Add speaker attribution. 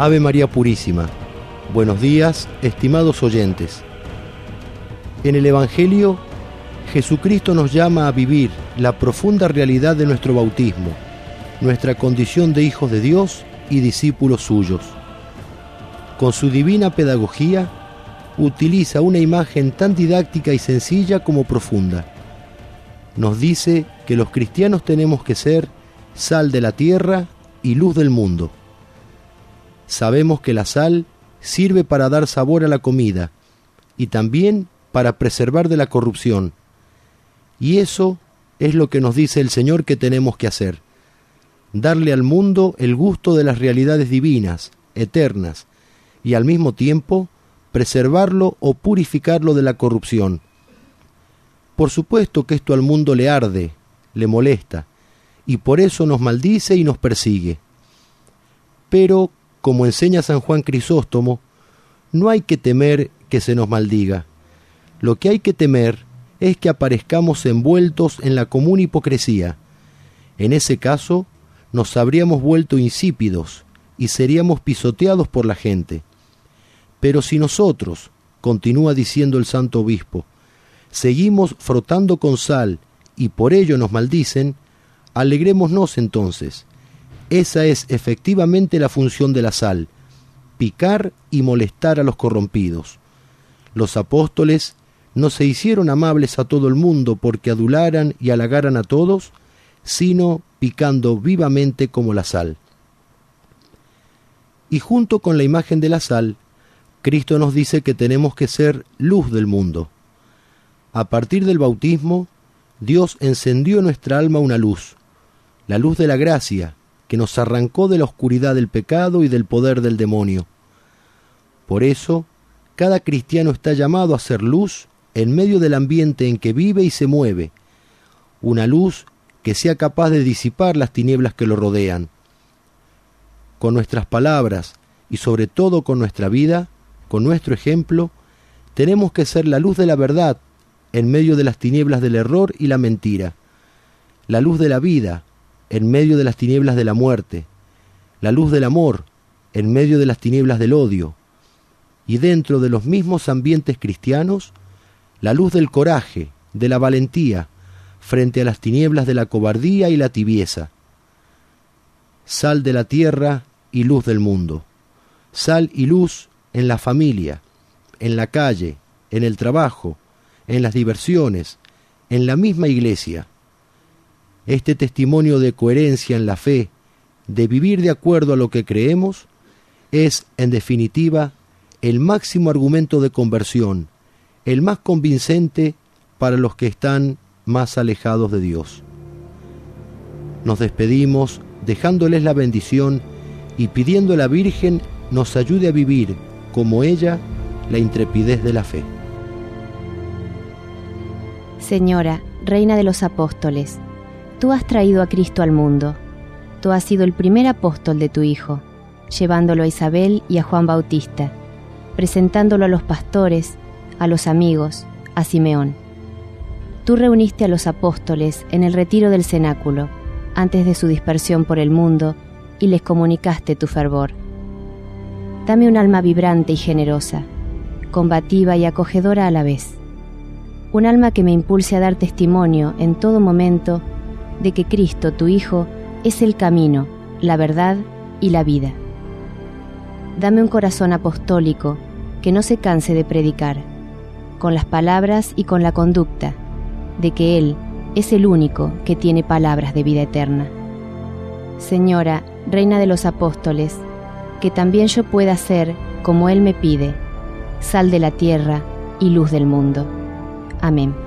Speaker 1: Ave María Purísima. Buenos días, estimados oyentes. En el Evangelio, Jesucristo nos llama a vivir la profunda realidad de nuestro bautismo, nuestra condición de hijos de Dios y discípulos suyos. Con su divina pedagogía, utiliza una imagen tan didáctica y sencilla como profunda. Nos dice que los cristianos tenemos que ser sal de la tierra y luz del mundo. Sabemos que la sal sirve para dar sabor a la comida y también para preservar de la corrupción. Y eso es lo que nos dice el Señor que tenemos que hacer: darle al mundo el gusto de las realidades divinas, eternas, y al mismo tiempo preservarlo o purificarlo de la corrupción. Por supuesto que esto al mundo le arde, le molesta, y por eso nos maldice y nos persigue. Pero, como enseña San Juan Crisóstomo, no hay que temer que se nos maldiga. Lo que hay que temer es que aparezcamos envueltos en la común hipocresía. En ese caso, nos habríamos vuelto insípidos y seríamos pisoteados por la gente. Pero si nosotros, continúa diciendo el santo obispo, seguimos frotando con sal y por ello nos maldicen, alegrémonos entonces. Esa es efectivamente la función de la sal: picar y molestar a los corrompidos. Los apóstoles no se hicieron amables a todo el mundo porque adularan y halagaran a todos, sino picando vivamente como la sal. Y junto con la imagen de la sal, Cristo nos dice que tenemos que ser luz del mundo. A partir del bautismo, Dios encendió en nuestra alma una luz, la luz de la gracia, que nos arrancó de la oscuridad del pecado y del poder del demonio. Por eso, cada cristiano está llamado a ser luz en medio del ambiente en que vive y se mueve, una luz que sea capaz de disipar las tinieblas que lo rodean. Con nuestras palabras y sobre todo con nuestra vida, con nuestro ejemplo, tenemos que ser la luz de la verdad en medio de las tinieblas del error y la mentira, la luz de la vida en medio de las tinieblas de la muerte, la luz del amor en medio de las tinieblas del odio, y dentro de los mismos ambientes cristianos, la luz del coraje, de la valentía, frente a las tinieblas de la cobardía y la tibieza. Sal de la tierra y luz del mundo. Sal y luz en la familia, en la calle, en el trabajo, en las diversiones, en la misma iglesia. Este testimonio de coherencia en la fe, de vivir de acuerdo a lo que creemos, es, en definitiva, el máximo argumento de conversión, el más convincente para los que están más alejados de Dios. Nos despedimos dejándoles la bendición y pidiendo a la Virgen nos ayude a vivir, como ella, la intrepidez de la fe.
Speaker 2: Señora, Reina de los Apóstoles, tú has traído a Cristo al mundo. Tú has sido el primer apóstol de tu Hijo, llevándolo a Isabel y a Juan Bautista, presentándolo a los pastores, a los amigos, a Simeón. Tú reuniste a los apóstoles en el retiro del cenáculo, antes de su dispersión por el mundo, y les comunicaste tu fervor. Dame un alma vibrante y generosa, combativa y acogedora a la vez. Un alma que me impulse a dar testimonio en todo momento de que Cristo, tu Hijo, es el camino, la verdad y la vida. Dame un corazón apostólico que no se canse de predicar, con las palabras y con la conducta, de que Él es el único que tiene palabras de vida eterna. Señora, Reina de los Apóstoles, que también yo pueda ser, como Él me pide, sal de la tierra y luz del mundo. Amén.